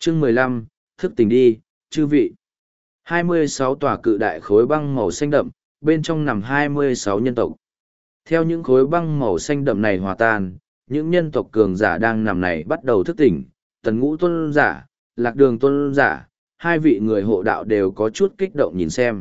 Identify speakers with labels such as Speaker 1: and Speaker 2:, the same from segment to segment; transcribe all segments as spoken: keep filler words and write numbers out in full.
Speaker 1: Chương mười lăm, thức tỉnh đi, chư vị. hai mươi sáu tòa cự đại khối băng màu xanh đậm, bên trong nằm hai mươi sáu nhân tộc. Theo những khối băng màu xanh đậm này hòa tan, những nhân tộc cường giả đang nằm này bắt đầu thức tỉnh. Tần Ngũ tôn giả, Lạc Đường tôn giả, hai vị người hộ đạo đều có chút kích động nhìn xem.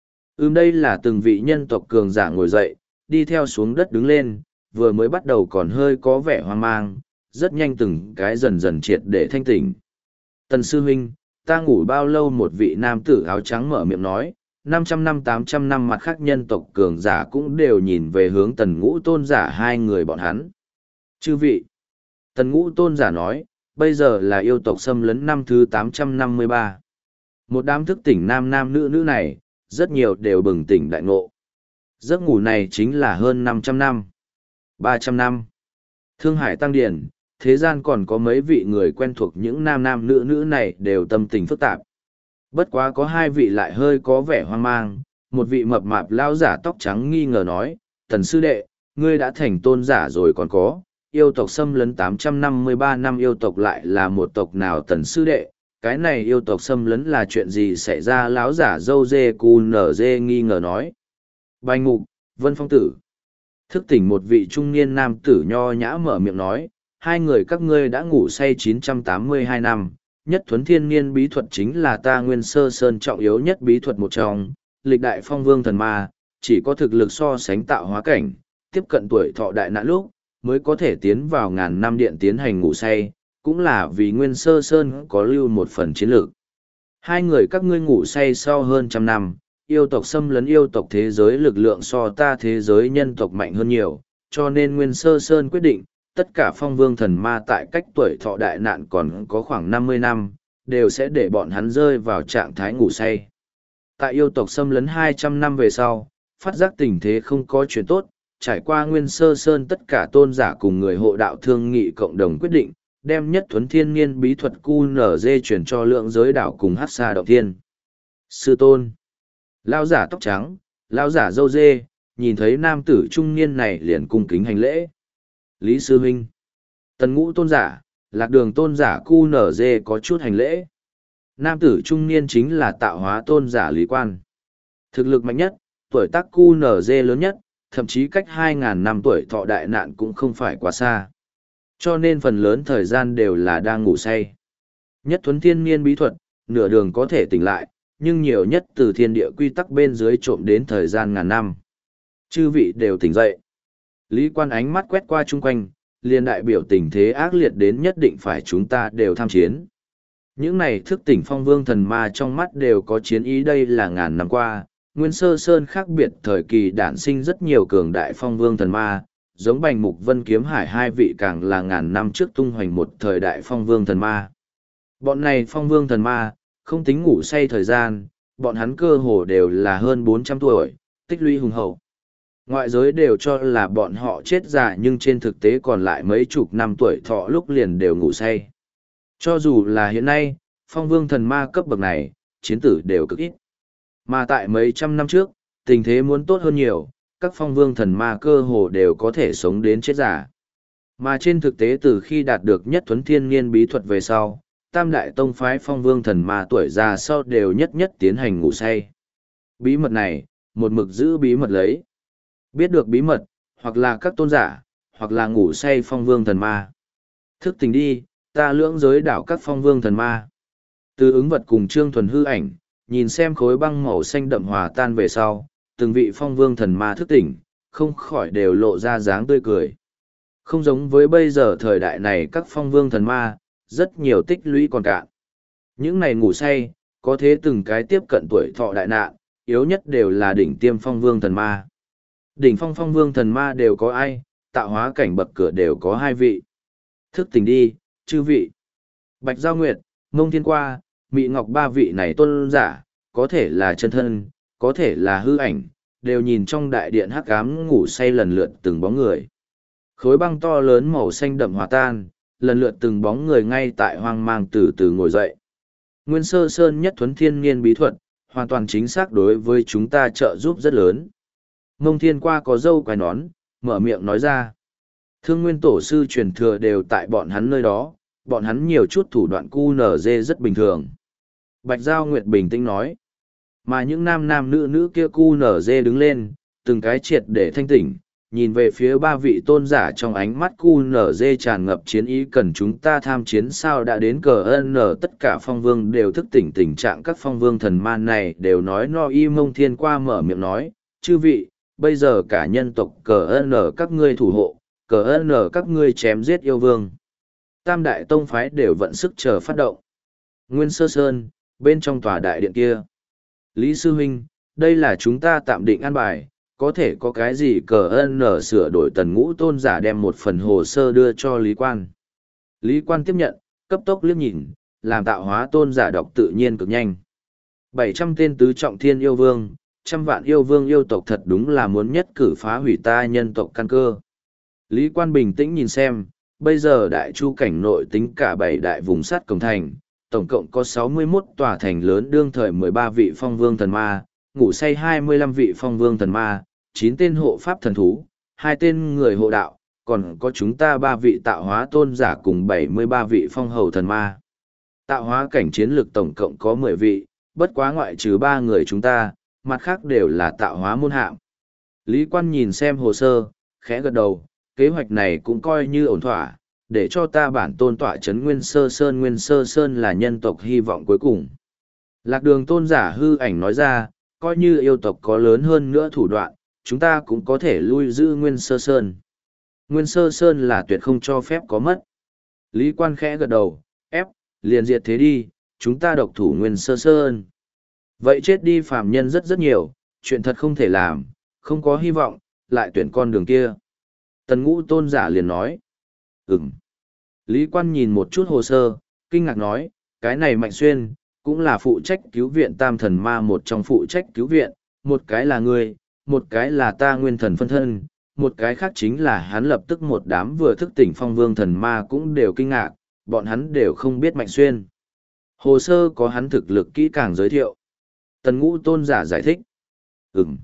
Speaker 1: Ừm đây là từng vị nhân tộc cường giả ngồi dậy, đi theo xuống đất đứng lên, vừa mới bắt đầu còn hơi có vẻ hoang mang, rất nhanh từng cái dần dần triệt để thanh tỉnh. Tần sư huynh, ta ngủ bao lâu? Một vị nam tử áo trắng mở miệng nói, năm trăm năm tám trăm năm mặt khác nhân tộc cường giả cũng đều nhìn về hướng Tần Ngũ tôn giả hai người bọn hắn. Chư vị, Tần Ngũ tôn giả nói, bây giờ là yêu tộc xâm lấn năm thứ tám trăm năm mươi ba. Một đám thức tỉnh nam nam nữ nữ này, rất nhiều đều bừng tỉnh đại ngộ. Giấc ngủ này chính là hơn năm trăm năm, ba trăm năm. Thương Hải Tăng Điển, thế gian còn có mấy vị người quen thuộc những nam nam nữ nữ này đều tâm tình phức tạp. Bất quá có hai vị lại hơi có vẻ hoang mang, một vị mập mạp lao giả tóc trắng nghi ngờ nói, Tần sư đệ, ngươi đã thành tôn giả rồi còn có, yêu tộc xâm lấn tám trăm năm mươi ba năm yêu tộc lại là một tộc nào? Tần sư đệ, cái này yêu tộc xâm lấn là chuyện gì xảy ra? Lão giả dâu dê cu nở dê nghi ngờ nói. Bành Ngục, Vân Phong Tử. Thức tỉnh một vị trung niên nam tử nho nhã mở miệng nói, hai người các ngươi đã ngủ say chín trăm tám mươi hai năm, nhất thuấn thiên niên bí thuật chính là ta Nguyên Sơ Sơn trọng yếu nhất bí thuật một trong, lịch đại phong vương thần ma, chỉ có thực lực so sánh tạo hóa cảnh, tiếp cận tuổi thọ đại nạn lúc, mới có thể tiến vào ngàn năm điện tiến hành ngủ say, cũng là vì Nguyên Sơ Sơn có lưu một phần chiến lược. Hai người các ngươi ngủ say sau hơn trăm năm, yêu tộc xâm lấn yêu tộc thế giới lực lượng so ta thế giới nhân tộc mạnh hơn nhiều, cho nên Nguyên Sơ Sơn quyết định, tất cả phong vương thần ma tại cách tuổi thọ đại nạn còn có khoảng năm mươi năm, đều sẽ để bọn hắn rơi vào trạng thái ngủ say. Tại yêu tộc xâm lấn hai trăm năm về sau, phát giác tình thế không có chuyện tốt, trải qua Nguyên Sơ Sơn tất cả tôn giả cùng người hộ đạo thương nghị cộng đồng quyết định, đem nhất thuấn thiên niên bí thuật cu nở dê chuyển cho lượng giới đảo cùng hát xa động thiên. Sư tôn, lao giả tóc trắng, lao giả dâu dê, nhìn thấy nam tử trung niên này liền cung kính hành lễ. Lý sư huynh, Tần Ngũ tôn giả, Lạc Đường tôn giả cu nở dê có chút hành lễ. Nam tử trung niên chính là tạo hóa tôn giả Lý Quan. Thực lực mạnh nhất, tuổi tác cu nở dê lớn nhất, thậm chí cách hai ngàn năm tuổi thọ đại nạn cũng không phải quá xa. Cho nên phần lớn thời gian đều là đang ngủ say. Nhất thuấn thiên niên bí thuật, nửa đường có thể tỉnh lại, nhưng nhiều nhất từ thiên địa quy tắc bên dưới trộm đến thời gian ngàn năm. Chư vị đều tỉnh dậy. Lý Quan ánh mắt quét qua chung quanh, liền đại biểu tình thế ác liệt đến nhất định phải chúng ta đều tham chiến. Những này thức tỉnh phong vương thần ma trong mắt đều có chiến ý. Đây là ngàn năm qua, Nguyên Sơ Sơn khác biệt thời kỳ đản sinh rất nhiều cường đại phong vương thần ma, giống Bành Mục Vân Kiếm Hải hai vị càng là ngàn năm trước tung hoành một thời đại phong vương thần ma. Bọn này phong vương thần ma, không tính ngủ say thời gian, bọn hắn cơ hồ đều là hơn bốn trăm tuổi, tích lũy hùng hậu. Ngoại giới đều cho là bọn họ chết già nhưng trên thực tế còn lại mấy chục năm tuổi thọ lúc liền đều ngủ say. Cho dù là hiện nay, phong vương thần ma cấp bậc này, chiến tử đều cực ít. Mà tại mấy trăm năm trước, tình thế muốn tốt hơn nhiều, các phong vương thần ma cơ hồ đều có thể sống đến chết già. Mà trên thực tế từ khi đạt được nhất thuấn thiên niên bí thuật về sau, tam đại tông phái phong vương thần ma tuổi già sau đều nhất nhất tiến hành ngủ say. Bí mật này, một mực giữ bí mật lấy. Biết được bí mật, hoặc là các tôn giả, hoặc là ngủ say phong vương thần ma. Thức tỉnh đi, ta lưỡng giới đảo các phong vương thần ma. Từ ứng vật cùng Trương Thuần hư ảnh, nhìn xem khối băng màu xanh đậm hòa tan về sau, từng vị phong vương thần ma thức tỉnh, không khỏi đều lộ ra dáng tươi cười. Không giống với bây giờ thời đại này các phong vương thần ma, rất nhiều tích lũy còn cạn. Những này ngủ say, có thế từng cái tiếp cận tuổi thọ đại nạn, yếu nhất đều là đỉnh tiêm phong vương thần ma. Đỉnh phong phong vương thần ma đều có ai, tạo hóa cảnh bậc cửa đều có hai vị. Thức tỉnh đi, chư vị. Bạch Giao Nguyệt, Mông Thiên Qua, Mị Ngọc ba vị này tôn giả, có thể là chân thân, có thể là hư ảnh, đều nhìn trong đại điện hắc ám ngủ say lần lượt từng bóng người. Khối băng to lớn màu xanh đậm hòa tan, lần lượt từng bóng người ngay tại hoang mang từ từ ngồi dậy. Nguyên Sơ Sơn nhất thuấn thiên niên bí thuật, hoàn toàn chính xác đối với chúng ta trợ giúp rất lớn. Mông Thiên Qua có râu quai nón, mở miệng nói ra. Thương nguyên tổ sư truyền thừa đều tại bọn hắn nơi đó, bọn hắn nhiều chút thủ đoạn cu nở dê rất bình thường. Bạch Giao Nguyệt bình tĩnh nói. Mà những nam nam nữ nữ kia cu nở dê đứng lên, từng cái triệt để thanh tỉnh, nhìn về phía ba vị tôn giả trong ánh mắt cu nở dê tràn ngập chiến ý cần chúng ta tham chiến sao đã đến cờ ân nở tất cả phong vương đều thức tỉnh tình trạng các phong vương thần man này đều nói no y mông thiên qua mở miệng nói, chư vị, bây giờ cả nhân tộc cờ ân nở các ngươi thủ hộ, cờ ân nở các ngươi chém giết yêu vương. Tam đại tông phái đều vận sức chờ phát động. Nguyên Sơ Sơn, bên trong tòa đại điện kia. Lý Sư Huynh, đây là chúng ta tạm định an bài, có thể có cái gì cờ ân nở sửa đổi tần ngũ tôn giả đem một phần hồ sơ đưa cho Lý Quan. Lý Quan tiếp nhận, cấp tốc liếc nhìn, làm tạo hóa tôn giả đọc tự nhiên cực nhanh. bảy trăm tên tứ trọng thiên yêu vương, trăm vạn yêu vương yêu tộc thật đúng là muốn nhất cử phá hủy ta nhân tộc căn cơ. Lý Quan bình tĩnh nhìn xem, bây giờ đại chu cảnh nội tính cả bảy đại vùng sắt cổng thành, tổng cộng có sáu mươi mốt tòa thành lớn đương thời mười ba vị phong vương thần ma, ngủ say hai mươi lăm vị phong vương thần ma, chín tên hộ pháp thần thú, hai tên người hộ đạo, còn có chúng ta ba vị tạo hóa tôn giả cùng bảy mươi ba vị phong hầu thần ma. Tạo hóa cảnh chiến lực tổng cộng có mười vị, bất quá ngoại trừ ba người chúng ta, mặt khác đều là tạo hóa môn hạng. Lý Quan nhìn xem hồ sơ, khẽ gật đầu, kế hoạch này cũng coi như ổn thỏa, để cho ta bản tôn tọa chấn Nguyên Sơ Sơn. Nguyên Sơ Sơn là nhân tộc hy vọng cuối cùng. Lạc Đường tôn giả hư ảnh nói ra, coi như yêu tộc có lớn hơn nữa thủ đoạn, chúng ta cũng có thể lui giữ Nguyên Sơ Sơn. Nguyên Sơ Sơn là tuyệt không cho phép có mất. Lý Quan khẽ gật đầu, ép, liền diệt thế đi, chúng ta độc thủ Nguyên Sơ Sơn. Vậy chết đi phàm nhân rất rất nhiều, chuyện thật không thể làm, không có hy vọng, lại tuyển con đường kia. Tần Ngũ tôn giả liền nói. Ừm. Lý Quan nhìn một chút hồ sơ, kinh ngạc nói, cái này Mạnh Xuyên, cũng là phụ trách cứu viện tam thần ma một trong phụ trách cứu viện, một cái là ngươi, một cái là ta nguyên thần phân thân, một cái khác chính là hắn lập tức một đám vừa thức tỉnh phong vương thần ma cũng đều kinh ngạc, bọn hắn đều không biết Mạnh Xuyên. Hồ sơ có hắn thực lực kỹ càng giới thiệu. Tần Ngũ tôn giả giải thích. Ừm.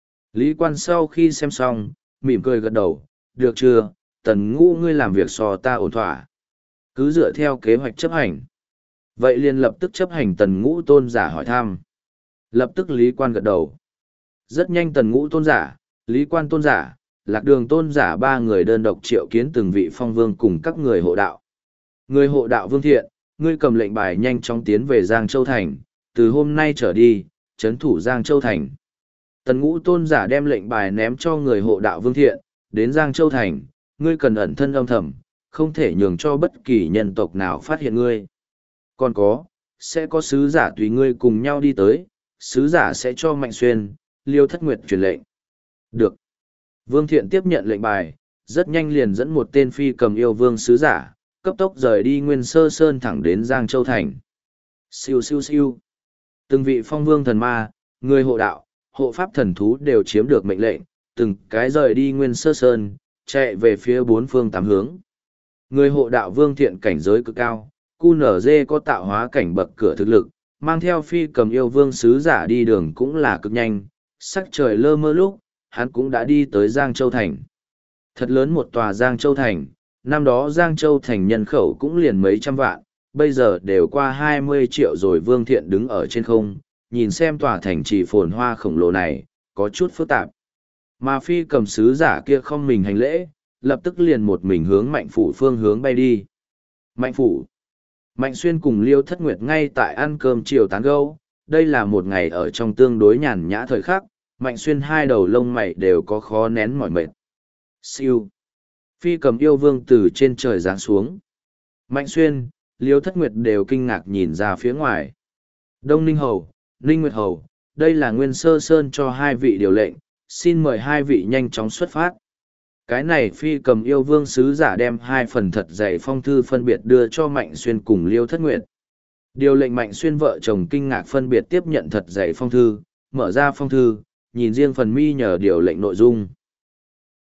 Speaker 1: Lý Quan sau khi xem xong, mỉm cười gật đầu, được chưa, Tần Ngũ ngươi làm việc so ta ổn thỏa. Cứ dựa theo kế hoạch chấp hành. Vậy liền lập tức chấp hành. Tần Ngũ tôn giả hỏi thăm. Lập tức Lý Quan gật đầu. Rất nhanh Tần Ngũ tôn giả, Lý Quan tôn giả, Lạc Đường tôn giả ba người đơn độc triệu kiến từng vị phong vương cùng các người hộ đạo. Người hộ đạo Vương Thiện, ngươi cầm lệnh bài nhanh chóng tiến về Giang Châu Thành, từ hôm nay trở đi, trấn thủ Giang Châu Thành. Tần Ngũ tôn giả đem lệnh bài ném cho người hộ đạo Vương Thiện, đến Giang Châu Thành, ngươi cần ẩn thân âm thầm, không thể nhường cho bất kỳ nhân tộc nào phát hiện ngươi. Còn có, sẽ có sứ giả tùy ngươi cùng nhau đi tới, sứ giả sẽ cho Mạnh Xuyên, Liêu Thất Nguyệt truyền lệnh. Được. Vương Thiện tiếp nhận lệnh bài, rất nhanh liền dẫn một tên phi cầm yêu vương sứ giả, cấp tốc rời đi Nguyên Sơ Sơn thẳng đến Giang Châu Thành. Siêu siêu siêu. Từng vị phong vương thần ma, người hộ đạo, hộ pháp thần thú đều chiếm được mệnh lệnh, từng cái rời đi Nguyên Sơ Sơn, chạy về phía bốn phương tám hướng. Người hộ đạo Vương Thiện cảnh giới cực cao, cu nở dê có tạo hóa cảnh bậc cửa thực lực, mang theo phi cầm yêu vương sứ giả đi đường cũng là cực nhanh, sắc trời lơ mơ lúc, hắn cũng đã đi tới Giang Châu Thành. Thật lớn một tòa Giang Châu Thành, năm đó Giang Châu Thành nhân khẩu cũng liền mấy trăm vạn, bây giờ đều qua hai mươi triệu rồi. Vương Thiện đứng ở trên không, nhìn xem tòa thành trì phồn hoa khổng lồ này, có chút phức tạp. Mà phi cầm sứ giả kia không mình hành lễ, lập tức liền một mình hướng Mạnh Phủ phương hướng bay đi. Mạnh Phủ. Mạnh Xuyên cùng Liêu Thất Nguyệt ngay tại ăn cơm chiều tán gẫu. Đây là một ngày ở trong tương đối nhàn nhã thời khắc, Mạnh Xuyên hai đầu lông mày đều có khó nén mỏi mệt. Siêu. Phi cầm yêu vương từ trên trời giáng xuống. Mạnh Xuyên, Liêu Thất Nguyệt đều kinh ngạc nhìn ra phía ngoài. Đông Ninh Hầu, Ninh Nguyệt Hầu, đây là Nguyên Sơ Sơn cho hai vị điều lệnh, xin mời hai vị nhanh chóng xuất phát. Cái này phi cầm yêu vương sứ giả đem hai phần thật dày phong thư phân biệt đưa cho Mạnh Xuyên cùng Liêu Thất Nguyệt. Điều lệnh Mạnh Xuyên vợ chồng kinh ngạc phân biệt tiếp nhận thật dày phong thư, mở ra phong thư, nhìn riêng phần mi nhờ điều lệnh nội dung.